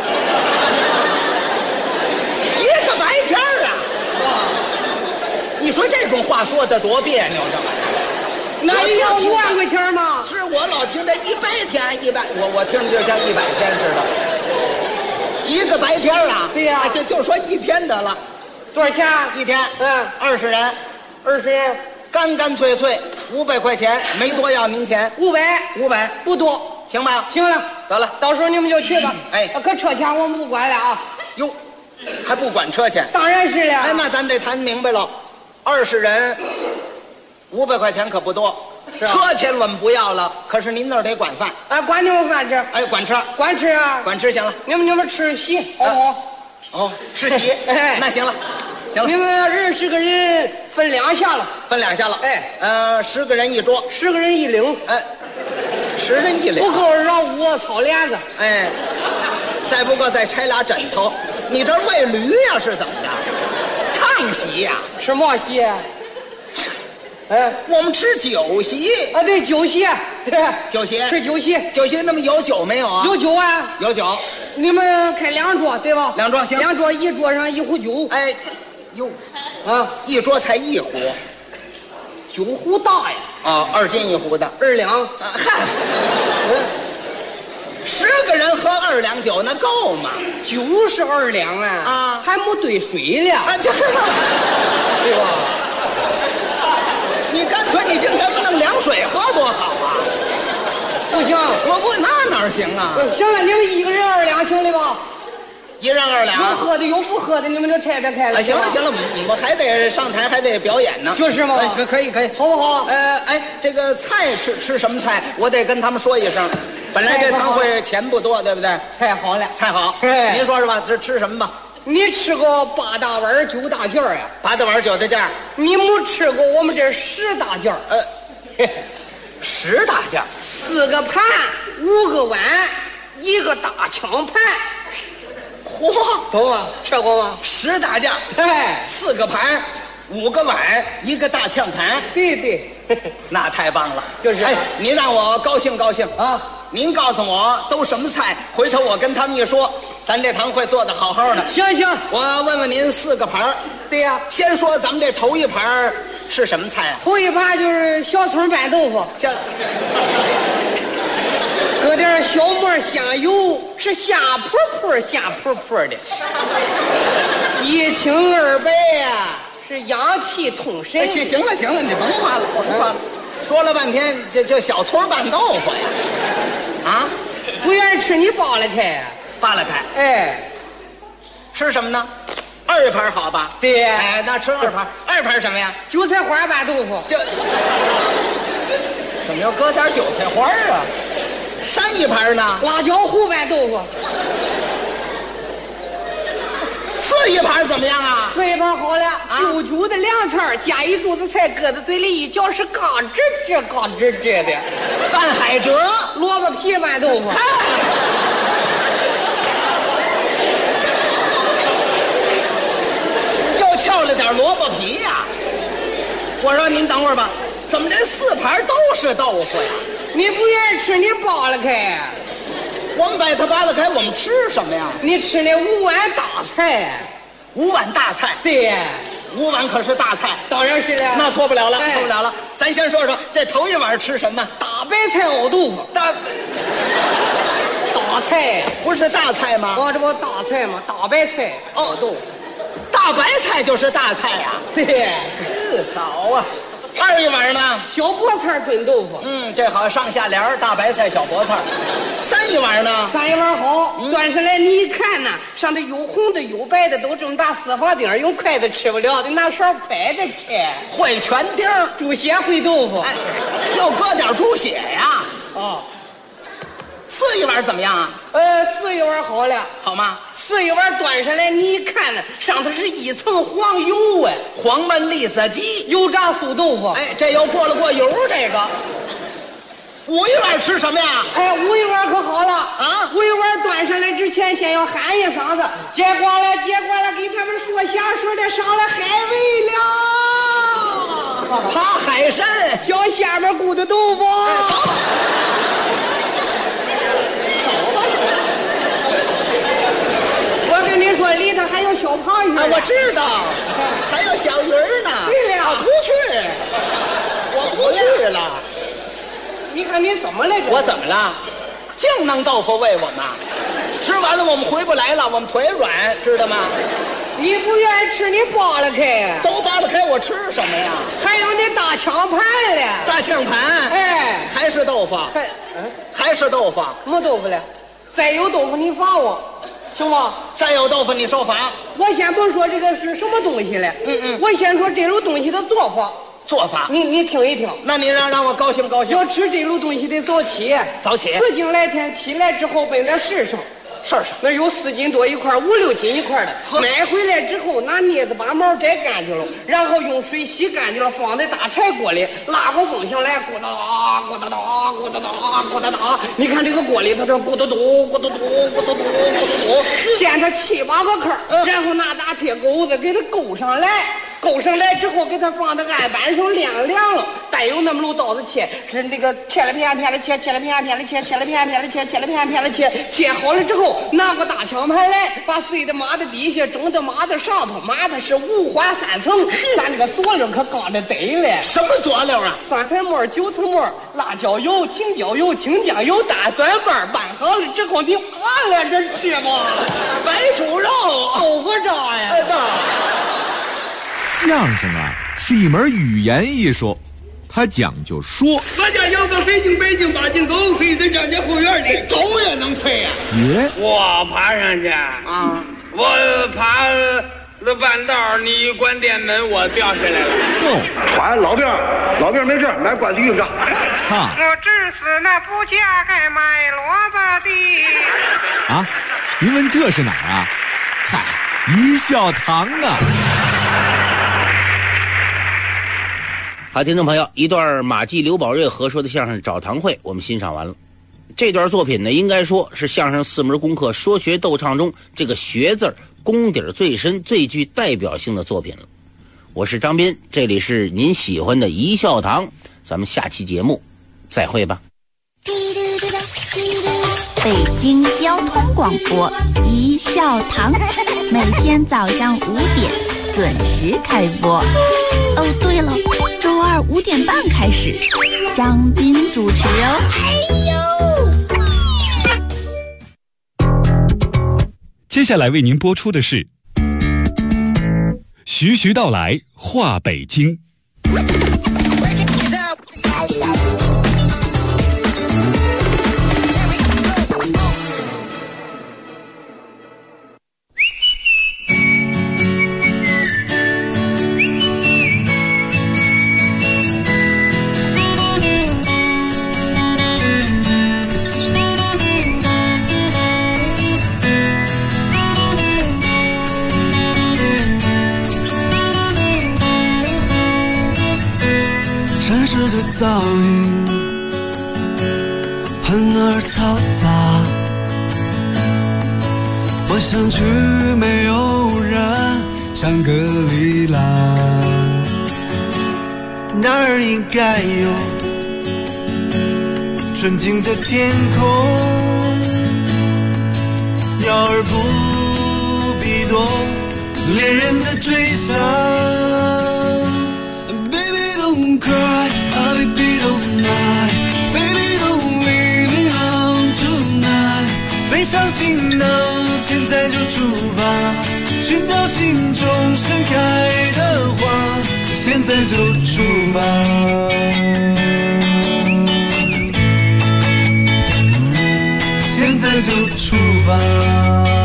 一个白天啊！你说这种话说的多别扭，这玩意儿。 那你要5万块钱吗？ 是我老听这100天100，我听着就像100天似的。一个白天啊？ 对呀， 就说1天得了。 多少钱 ？1天？20人 ，20人， 干脆500块钱，没多要您钱。500 不多， 行吧？ 行了， 得了， 到时候你们就去吧。 哎， 可车钱我们不管了啊。 哟，还不管车钱？ 当然是了。 哎，那咱得谈明白了，20人。500块钱可不多，车钱我们不要了，可是您那儿得管饭。 哎，管你们饭吃。 哎，管吃， 管吃啊， 管吃行了。 你们吃席，好不好？ 哦，吃席。哎，那行了，行了。 你们20个人分2下了， 分2下了。哎，10个人一桌 ，10个人一领。 哎，10人一领。 不够让我操帘子。 哎，再不够再拆俩枕头。你这喂驴呀是怎么着？唱席呀？ 吃嘛席？ 哎，我们吃酒席啊，对，酒席，对， 酒席吃酒席， 酒席那么有酒没有啊？ 有酒啊， 有酒。 你们开2桌对吧 ？2桌行 ，2桌一桌上1壶酒。 哎，哟， 啊， 一桌才1壶 ，9壶大呀。 啊，2斤1壶的 ，2两。 嗨，10个人喝2两酒那够吗？ 酒是2两啊， 啊， 还没兑水了， 啊，这，对吧？你干脆你净给我们弄凉水多好啊！ 不行， 我那哪行啊？ 行了，你们1个人2两行的吧 ？1人2两。 有喝的有不喝的，你们就拆开了。 行了，我还得上台，还得表演呢。 就是嘛。 可以， 好不好？ 这个菜吃什么菜？我得跟他们说一声。本来这堂会钱不多，对不对？ 菜好了， 菜好。您说是吧？这吃什么吧？ 你吃过8大碗9大件呀 ？8大碗9大件。 你没吃过我们这10大件 10大件 ，4个盘，5个碗，1个大枪盘。 嚯， 懂吗？吃过吗 ？10大件，4个盘，5个碗，1个大枪盘。 对， 那太棒了。 就是， 您让我高兴高兴啊！ 您告诉我都什么菜，回头我跟他们一说，咱这堂会做得好好的。 行， 我问问您4个盘。 对呀， 先说咱们这头一盘是什么菜啊？ 头一盘就是小葱拌豆腐，搁点小末香油，是香扑扑的。1清2白呀，是阳气通神。 行了，你甭夸了，说了半天这小葱拌豆腐呀，啊， 不愿意吃你扒拉开。 吃什么呢？2盘好吧？ 对， 那吃2盘。2盘什么呀？ 韭菜花拌豆腐。 怎么要搁点韭菜花啊？3一盘呢？ 辣椒糊拌豆腐。 4一盘怎么样啊 ？4一盘好了，9的凉菜，加一肚子菜，搁在嘴里一嚼是嘎吱吱的。 拌海蜇， 萝卜皮拌豆腐。 又翘了点萝卜皮呀！我说您等会儿吧，怎么这4盘都是豆腐呀？ 你不愿意吃，你扒拉开。 我们把它扒拉开，我们吃什么呀？ 你吃那5碗大菜 ，5碗大菜。 对 ，5碗可是大菜。 当然是了， 那错不了了，错不了了。咱先说说这头一碗吃什么？ 大白菜熬豆腐。大菜不是大菜吗？ 这不大菜吗？大白菜熬豆腐，大白菜就是大菜呀。 对， 好啊。2一碗呢？ 小菠菜炖豆腐。 这好，上下联，大白菜小菠菜。3一碗呢 ？3一碗好，端上来你一看呢，上头有红的有白的，都这么大4方丁，用筷子吃不了的，拿勺拍着吃。 烩全丁， 猪血烩豆腐。 又搁点猪血呀？4一碗怎么样啊 ？4一碗好了， 好吗 ？4一碗端上来，你一看呢，上头是1层黄油黄焖栗子鸡， 油炸素豆腐。 这又过油这个。5一碗吃什么呀 ？5一碗可好了啊！5一碗端上来之前，先要喊一嗓子，接过来，给他们说相声的上来海味了， 扒海参， 小虾米咕的豆腐。我跟你说，里头还有小螃蟹。 我知道，还有小鱼呢。 对呀， 我不去了。 你看你怎么了？ 我怎么了？净弄豆腐喂我们，吃完了我们回不来了，我们腿软，知道吗？ 你不愿意吃，你扒拉开。 都扒拉开，我吃什么呀？ 还有那大枪盘嘞。 大枪盘，还是豆腐？还是豆腐？ 什么豆腐嘞？再有豆腐你罚我，行吗？ 再有豆腐你受罚。 我先不说这个是什么东西嘞，我先说这种东西的做法。你听一听。 那你让我高兴高兴。 要吃这种东西得早起。4斤来天起来之后奔那市上。那有4斤多一块，5、6斤一块的。买回来之后拿镊子把毛摘干净了，然后用水洗干净了，放在大柴锅里，拉过风箱来，咕哒哒咕哒哒咕哒哒咕哒哒。你看这个锅里它这咕嘟嘟咕嘟嘟咕嘟嘟咕嘟嘟，煎它7、8个坑，然后拿大铁钩子给它勾上来。勾上来之后，给它放到案板上晾凉了，带有那么路刀子切，是那个切了片片的切，切了片片的切，切了片片的切，切了片片的切，切好了之后，拿个大枪盘来，把碎的码在底下，整的码在上头，码的是5花3层，咱这个佐料可刚的得了。 什么佐料啊？ 酸菜末、韭菜末、辣椒油、青椒油、青酱油、大蒜瓣，拌好了之后，你扒拉着吃吧。 白煮肉、 豆腐渣呀。 相声啊，是一门语言艺术， 他讲究说。 我家有个飞北京8斤狗，飞在张家后院里，狗也能飞啊！ 学， 我爬上去啊！我爬了半道，你一关电门，我掉下来了。 够， 哎，老兵没事，来关子用着。 唱。 我只是那不嫁该卖萝卜的。 啊，您问这是哪儿啊？嗨，一笑堂啊！ 好，听众朋友，一段马季、刘宝瑞合说的相声《找堂会》，我们欣赏完了。这段作品呢，应该说是相声4门功课说学逗唱中这个学字功底最深、最具代表性的作品了。我是张斌，这里是您喜欢的一笑堂，咱们下期节目再会吧。 北京交通广播一笑堂，每天早上5点准时开播。哦，对了，周二5点半开始，张斌主持哦。 接下来为您播出的是徐徐道来话北京。 城市的噪音很而嘈杂，我想去没有人，香格里拉，那儿应该有纯净的天空，鸟儿不必多，恋人的追杀。Don't cry, oh baby don't lie, baby don't leave me alone tonight. 背上行囊，现在就出发，寻找心中盛开的花，现在就出发。现在就出发。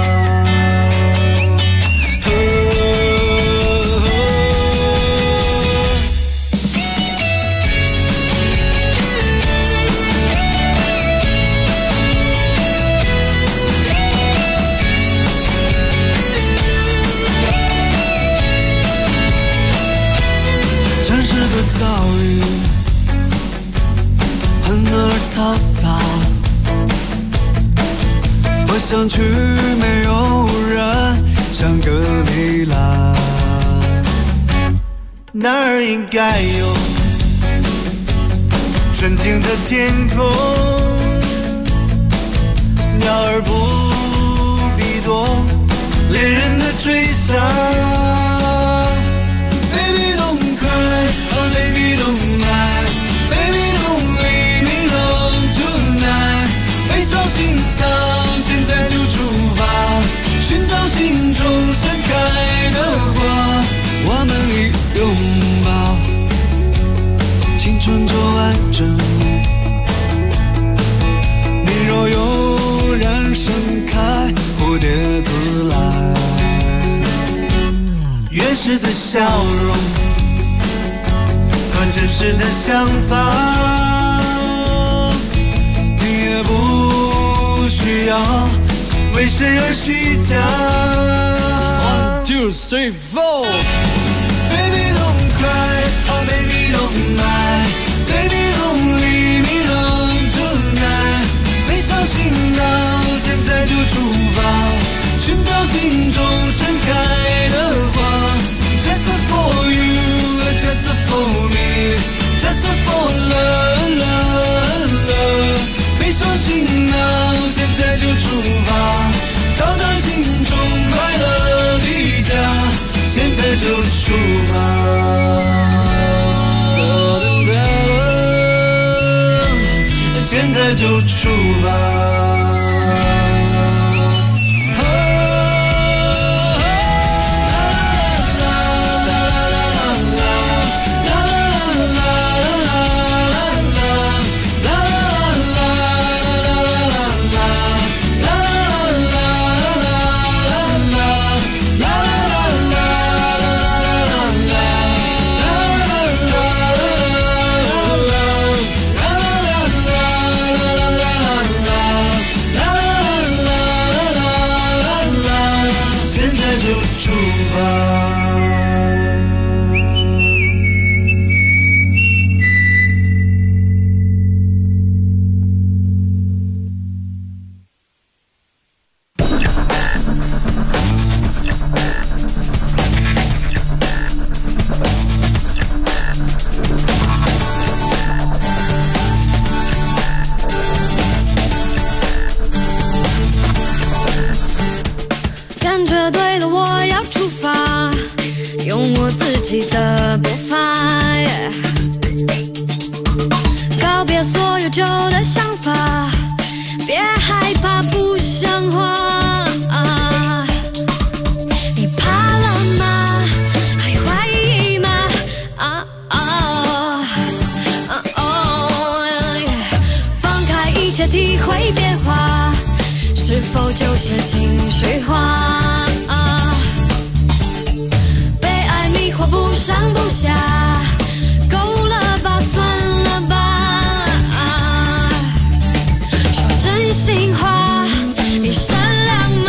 噪音很而嘈杂，我想去没有人，香格里拉，那儿应该有纯净的天空，鸟儿不必多，恋人的追杀。Baby don't cry, oh baby don't lie, baby don't leave me alone tonight. 背上行囊，现在就出发，寻找心中盛开的花。我们一拥抱，青春就完整。你若悠然盛开，蝴蝶自来。原始的笑容和真实的想法，你也不需要为谁而虚假。1, 2, 3, 4 Baby don't cry, oh baby don't lie, baby don't leave me alone tonight. 背上行囊，现在就出发，寻找心中盛开的花。Just for you, just for me, just for love, love, love. 背上行囊，现在就出发，到达心中快乐的家，现在就出发。现在就出发。 感觉对了，我要出发，用我自己的步伐，告别所有旧的想法，别害怕不像话。你怕了吗？还怀疑吗？放开一切，体会变化，是否就是情绪化？被爱迷惑，不上不下，够了吧，算了吧。说真心话，你善良吗？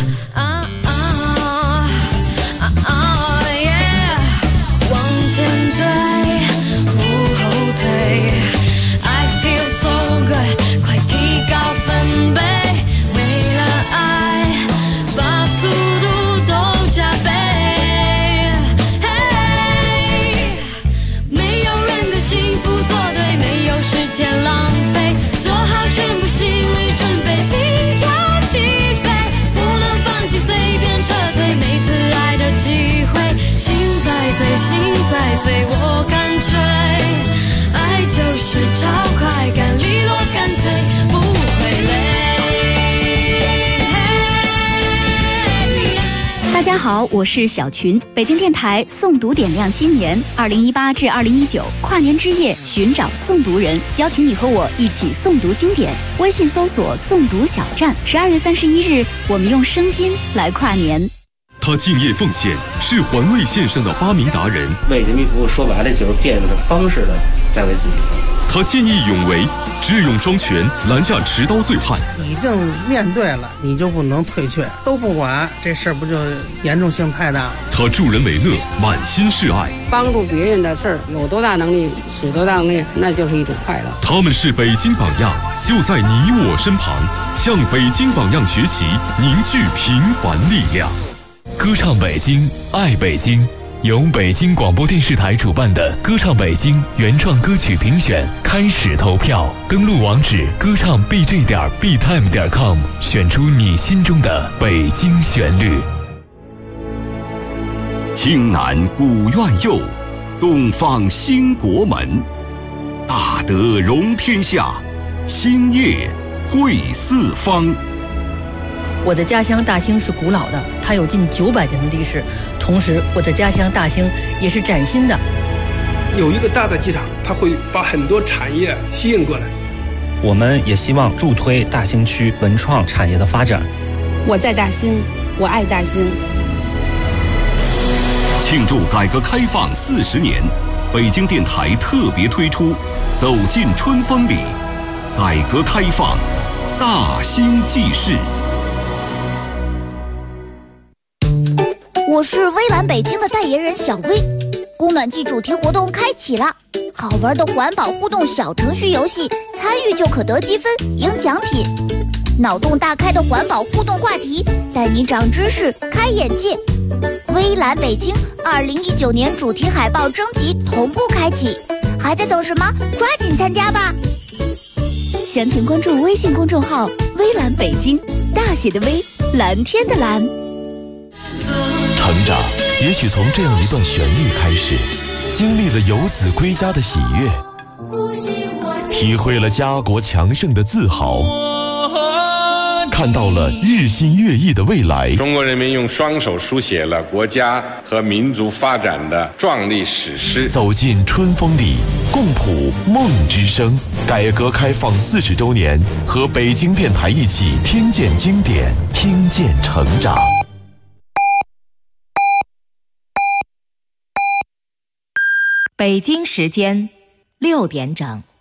往前追，后退。I feel so good， 快提高分贝。心在飞，我感觉爱就是超快感，利落干脆，不会累。 大家好，我是小群，北京电台诵读点亮新年2018至2019跨年之夜，寻找诵读人，邀请你和我一起诵读经典。微信搜索诵读小站，12月31日，我们用声音来跨年。 他敬业奉献，是环卫线上的发明达人。 为人民服务，说白了就是变着方式的在为自己服务。 他见义勇为，智勇双全，拦下持刀醉汉。 已经面对了，你就不能退却，都不管，这事儿不就严重性太大？ 他助人为乐，满心是爱。 帮助别人的事儿，有多大能力使多大能力，那就是一种快乐。 他们是北京榜样，就在你我身旁，向北京榜样学习，凝聚平凡力量。 歌唱北京，爱北京，由北京广播电视台主办的歌唱北京原创歌曲评选开始投票，登录网址歌唱 bj.btime.com， 选出你心中的北京旋律。 青南古院右，东方兴国门，大德容天下，兴业惠四方。 我的家乡大兴是古老的，它有近900年的历史。同时，我的家乡大兴也是崭新的。 有一个大的机场，它会把很多产业吸引过来。 我们也希望助推大兴区文创产业的发展。 我在大兴，我爱大兴。 庆祝改革开放40年，北京电台特别推出《走进春风里》，改革开放，大兴记事。 我是微蓝北京的代言人小薇，供暖季主题活动开启了，好玩的环保互动小程序游戏，参与就可得积分赢奖品，脑洞大开的环保互动话题，带你长知识开眼界。微蓝北京2019年主题海报征集同步开启，还在等什么？抓紧参加吧！详情关注微信公众号微蓝北京，大写的微，蓝天的蓝。 成长也许从这样一段旋律开始，经历了游子归家的喜悦，体会了家国强盛的自豪，看到了日新月异的未来。 中国人民用双手书写了国家和民族发展的壮丽史诗。 走进春风里，共谱梦之声。改革开放40周年，和北京电台一起听见经典，听见成长。 北京时间6点整。